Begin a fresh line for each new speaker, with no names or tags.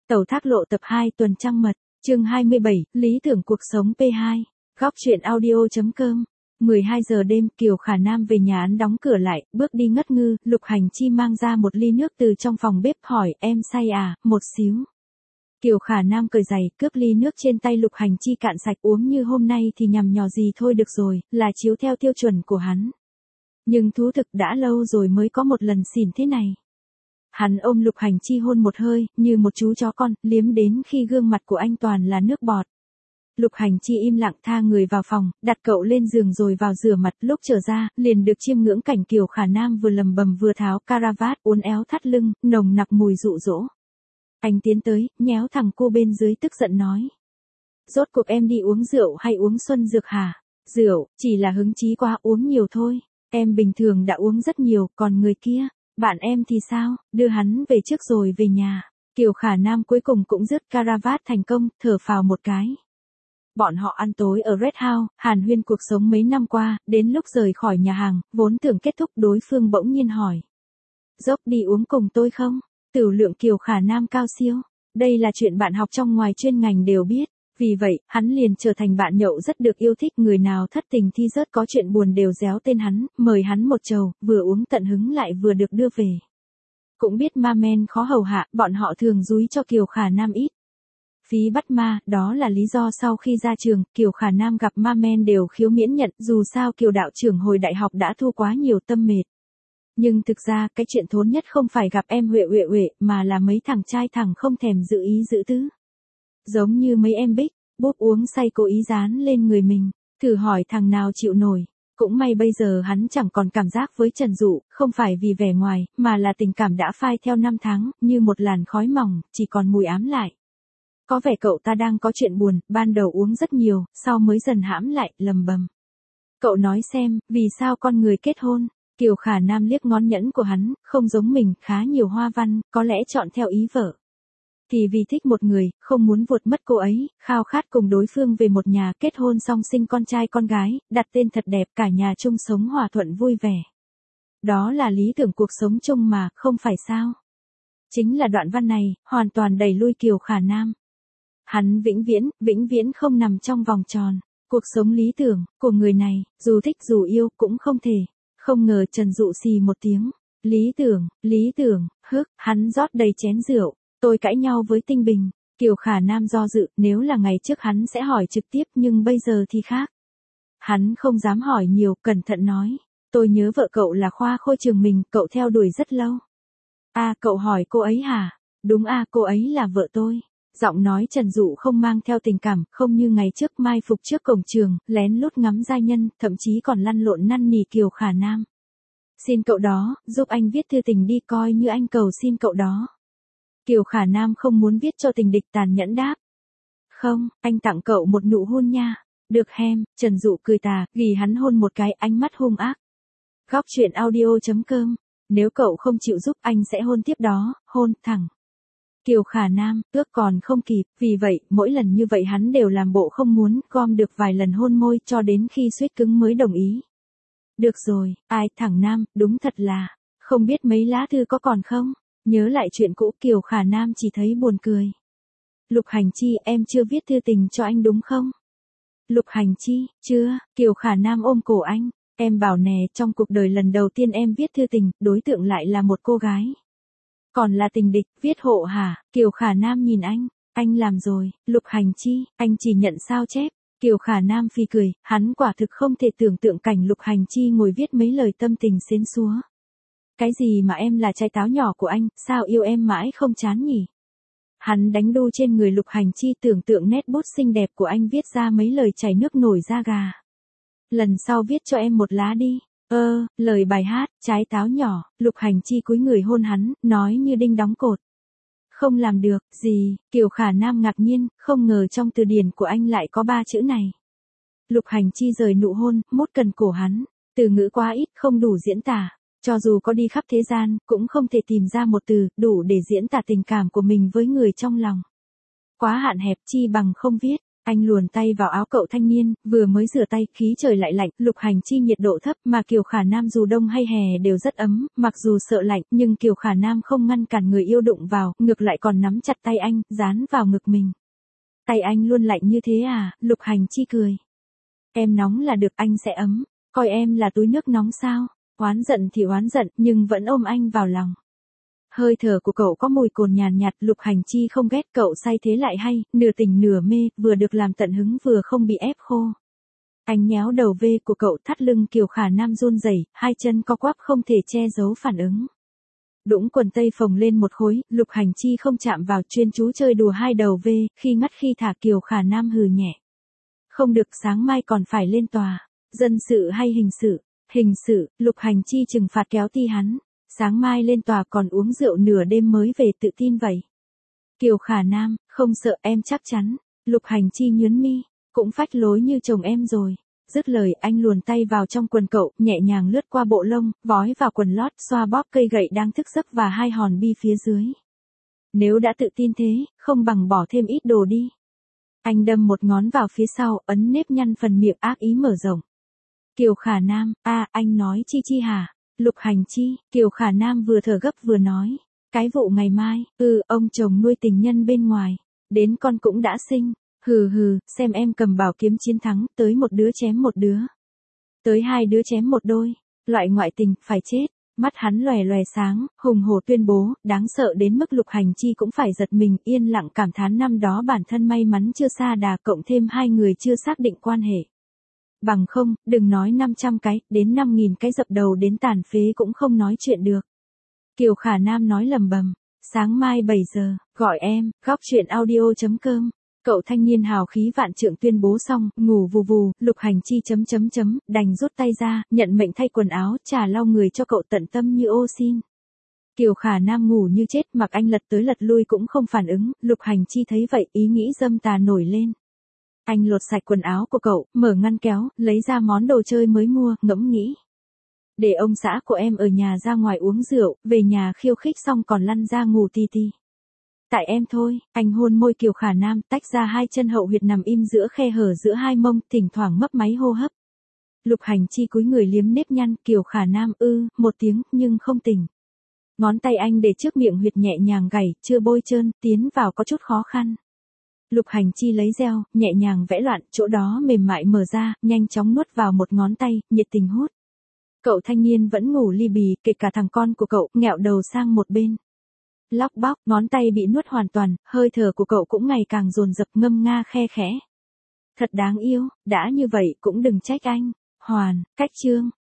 Tàu Thác Lộ tập 2 tuần trăng mật, chương 27, lý tưởng cuộc sống P2, góc truyện audio.com. 12 giờ đêm, Kiều Khả Nam về nhà án đóng cửa lại, bước đi ngất ngư, Lục Hành Chi mang ra một ly nước từ trong phòng bếp hỏi, em say à, một xíu. Kiều Khả Nam cởi giày, cướp ly nước trên tay Lục Hành Chi cạn sạch, uống như hôm nay thì nhằm nhò gì thôi được rồi, là chiếu theo tiêu chuẩn của hắn. Nhưng thú thực đã lâu rồi mới có một lần xỉn thế này. Hắn ôm Lục Hành Chi hôn một hơi, như một chú chó con, liếm đến khi gương mặt của anh toàn là nước bọt. Lục Hành Chi im lặng tha người vào phòng, đặt cậu lên giường rồi vào rửa mặt, lúc trở ra, liền được chiêm ngưỡng cảnh Kiều Khả Nam vừa lầm bầm vừa tháo caravat uốn éo thắt lưng, nồng nặc mùi dụ dỗ. Anh tiến tới, nhéo thằng cô bên dưới tức giận nói. Rốt cuộc em đi uống rượu hay uống xuân dược hả? Rượu, chỉ là hứng chí quá, uống nhiều thôi. Em bình thường đã uống rất nhiều, còn người kia, bạn em thì sao, đưa hắn về trước rồi về nhà. Kiều Khả Nam cuối cùng cũng dứt caravat thành công, thở phào một cái. Bọn họ ăn tối ở Red House, hàn huyên cuộc sống mấy năm qua, đến lúc rời khỏi nhà hàng, vốn tưởng kết thúc đối phương bỗng nhiên hỏi. Dốc đi uống cùng tôi không? Tửu lượng Kiều Khả Nam cao siêu. Đây là chuyện bạn học trong ngoài chuyên ngành đều biết. Vì vậy, hắn liền trở thành bạn nhậu rất được yêu thích, người nào thất tình thi rớt có chuyện buồn đều réo tên hắn, mời hắn một chầu, vừa uống tận hứng lại vừa được đưa về. Cũng biết ma men khó hầu hạ, bọn họ thường dúi cho Kiều Khả Nam ít phí bắt ma, đó là lý do sau khi ra trường, Kiều Khả Nam gặp ma men đều khiếu miễn nhận, dù sao Kiều đạo trưởng hồi đại học đã thu quá nhiều tâm mệt. Nhưng thực ra, cái chuyện thốn nhất không phải gặp em Huệ, mà là mấy thằng trai thẳng không thèm giữ ý giữ tứ. Giống như mấy em Bích, bốp uống say cố ý dán lên người mình, thử hỏi thằng nào chịu nổi. Cũng may bây giờ hắn chẳng còn cảm giác với Trần Dụ, không phải vì vẻ ngoài, mà là tình cảm đã phai theo năm tháng, như một làn khói mỏng, chỉ còn mùi ám lại. Có vẻ cậu ta đang có chuyện buồn, ban đầu uống rất nhiều, sau mới dần hãm lại, lầm bầm. Cậu nói xem, vì sao con người kết hôn? Kiều Khả Nam liếc ngón nhẫn của hắn, không giống mình, khá nhiều hoa văn, có lẽ chọn theo ý vợ. Thì vì thích một người, không muốn vuột mất cô ấy, khao khát cùng đối phương về một nhà, kết hôn xong sinh con trai con gái, đặt tên thật đẹp, cả nhà chung sống hòa thuận vui vẻ. Đó là lý tưởng cuộc sống chung mà, không phải sao? Chính là đoạn văn này, hoàn toàn đẩy lui Kiều Khả Nam. Hắn vĩnh viễn không nằm trong vòng tròn. Cuộc sống lý tưởng của người này, dù thích dù yêu cũng không thể. Không ngờ Trần Dụ xì một tiếng. Lý tưởng, hắn rót đầy chén rượu. Tôi cãi nhau với Tinh Bình. Kiều Khả Nam do dự, nếu là ngày trước hắn sẽ hỏi trực tiếp, nhưng bây giờ thì khác. Hắn không dám hỏi nhiều, cẩn thận nói. Tôi nhớ vợ cậu là Khoa Khôi trường mình, cậu theo đuổi rất lâu. À, cậu hỏi cô ấy hả? Đúng à, cô ấy là vợ tôi. Giọng nói Trần Dụ không mang theo tình cảm, không như ngày trước mai phục trước cổng trường, lén lút ngắm giai nhân, thậm chí còn lăn lộn năn nỉ Kiều Khả Nam. Xin cậu đó, giúp anh viết thư tình đi, coi như anh cầu xin cậu đó. Kiều Khả Nam không muốn viết cho tình địch, tàn nhẫn đáp. Không, anh tặng cậu một nụ hôn nha. Được hem, Trần Dụ cười tà, ghi hắn hôn một cái, ánh mắt hung ác. Góc truyện audio.com. Nếu cậu không chịu giúp anh sẽ hôn tiếp đó, hôn thẳng. Kiều Khả Nam, ước còn không kịp, vì vậy, mỗi lần như vậy hắn đều làm bộ không muốn, gom được vài lần hôn môi cho đến khi suýt cứng mới đồng ý. Được rồi, ai, thằng Nam, đúng thật là, không biết mấy lá thư có còn không? Nhớ lại chuyện cũ, Kiều Khả Nam chỉ thấy buồn cười. Lục Hành Chi, em chưa viết thư tình cho anh đúng không? Lục Hành Chi, chưa, Kiều Khả Nam ôm cổ anh, em bảo nè, trong cuộc đời lần đầu tiên em viết thư tình, đối tượng lại là một cô gái. Còn là tình địch, viết hộ hả? Kiều Khả Nam nhìn anh làm rồi. Lục Hành Chi, anh chỉ nhận sao chép. Kiều Khả Nam phì cười, hắn quả thực không thể tưởng tượng cảnh Lục Hành Chi ngồi viết mấy lời tâm tình xến xúa. Cái gì mà em là trái táo nhỏ của anh, sao yêu em mãi không chán nhỉ? Hắn đánh đu trên người Lục Hành Chi, tưởng tượng nét bút xinh đẹp của anh viết ra mấy lời chảy nước nổi da gà. Lần sau viết cho em một lá đi. Lời bài hát, trái táo nhỏ, Lục Hành Chi cúi người hôn hắn, nói như đinh đóng cột. Không làm được, gì, Kiều Khả Nam ngạc nhiên, không ngờ trong từ điển của anh lại có 3 chữ này. Lục Hành Chi rời nụ hôn, mút cần cổ hắn, từ ngữ quá ít, không đủ diễn tả. Cho dù có đi khắp thế gian, cũng không thể tìm ra một từ, đủ để diễn tả tình cảm của mình với người trong lòng. Quá hạn hẹp, chi bằng không viết. Anh luồn tay vào áo cậu thanh niên, vừa mới rửa tay, khí trời lại lạnh, Lục Hành Chi nhiệt độ thấp mà Kiều Khả Nam dù đông hay hè đều rất ấm, mặc dù sợ lạnh nhưng Kiều Khả Nam không ngăn cản người yêu đụng vào, ngược lại còn nắm chặt tay anh, dán vào ngực mình. Tay anh luôn lạnh như thế à, Lục Hành Chi cười. Em nóng là được, anh sẽ ấm, coi em là túi nước nóng sao, oán giận thì oán giận nhưng vẫn ôm anh vào lòng. Hơi thở của cậu có mùi cồn nhàn nhạt, Lục Hành Chi không ghét, cậu say thế lại hay, nửa tỉnh nửa mê, vừa được làm tận hứng vừa không bị ép khô. Anh nhéo đầu V của cậu, thắt lưng Kiều Khả Nam run rẩy, hai chân co quắp không thể che giấu phản ứng. Đũng quần tây phồng lên một khối, Lục Hành Chi không chạm vào, chuyên chú chơi đùa hai đầu V, khi ngắt khi thả. Kiều Khả Nam hừ nhẹ. Không được, sáng mai còn phải lên tòa. Dân sự hay hình sự? Hình sự, Lục Hành Chi trừng phạt kéo ti hắn. Sáng mai lên tòa còn uống rượu nửa đêm mới về, tự tin vậy. Kiều Khả Nam, không sợ, em chắc chắn. Lục Hành Chi nhướng mi, cũng phách lối như chồng em rồi. Dứt lời anh luồn tay vào trong quần cậu, nhẹ nhàng lướt qua bộ lông, vói vào quần lót, xoa bóp cây gậy đang thức giấc và hai hòn bi phía dưới. Nếu đã tự tin thế, không bằng bỏ thêm ít đồ đi. Anh đâm một ngón vào phía sau, ấn nếp nhăn phần miệng, ác ý mở rộng. Kiều Khả Nam, anh nói chi hả? Lục Hành Chi, Kiều Khả Nam vừa thở gấp vừa nói. Cái vụ ngày mai, ông chồng nuôi tình nhân bên ngoài. Đến con cũng đã sinh. Hừ, xem em cầm bảo kiếm chiến thắng, tới một đứa chém một đứa. Tới hai đứa chém một đôi. Loại ngoại tình, phải chết. Mắt hắn lòe lòe sáng, hùng hổ tuyên bố, đáng sợ đến mức Lục Hành Chi cũng phải giật mình, yên lặng cảm thán năm đó bản thân may mắn chưa sa đà, cộng thêm hai người chưa xác định quan hệ. Bằng không, đừng nói 500 cái, đến 5.000 cái dập đầu đến tàn phế cũng không nói chuyện được. Kiều Khả Nam nói lầm bầm, sáng mai 7 giờ, gọi em, gocchuyenaudio.com. Cậu thanh niên hào khí vạn trượng tuyên bố xong, ngủ vù vù, Lục Hành Chi đành rút tay ra, nhận mệnh thay quần áo, trà lau người cho cậu tận tâm như ô xin. Kiều Khả Nam ngủ như chết, mặc anh lật tới lật lui cũng không phản ứng, Lục Hành Chi thấy vậy, ý nghĩ dâm tà nổi lên. Anh lột sạch quần áo của cậu, mở ngăn kéo, lấy ra món đồ chơi mới mua, ngẫm nghĩ. Để ông xã của em ở nhà ra ngoài uống rượu, về nhà khiêu khích xong còn lăn ra ngủ ti ti. Tại em thôi, anh hôn môi Kiều Khả Nam, tách ra hai chân hậu huyệt nằm im giữa khe hở giữa hai mông, thỉnh thoảng mấp máy hô hấp. Lục Hành Chi cúi người liếm nếp nhăn, Kiều Khả Nam một tiếng, nhưng không tỉnh. Ngón tay anh để trước miệng huyệt nhẹ nhàng gảy, chưa bôi trơn, tiến vào có chút khó khăn. Lục Hành Chi lấy gel, nhẹ nhàng vẽ loạn, chỗ đó mềm mại mở ra, nhanh chóng nuốt vào một ngón tay, nhiệt tình hút. Cậu thanh niên vẫn ngủ li bì, kể cả thằng con của cậu, nghẹo đầu sang một bên. Lóc bóc, ngón tay bị nuốt hoàn toàn, hơi thở của cậu cũng ngày càng dồn dập, ngâm nga khe khẽ. Thật đáng yêu, đã như vậy cũng đừng trách anh. Hoàn, cách chương.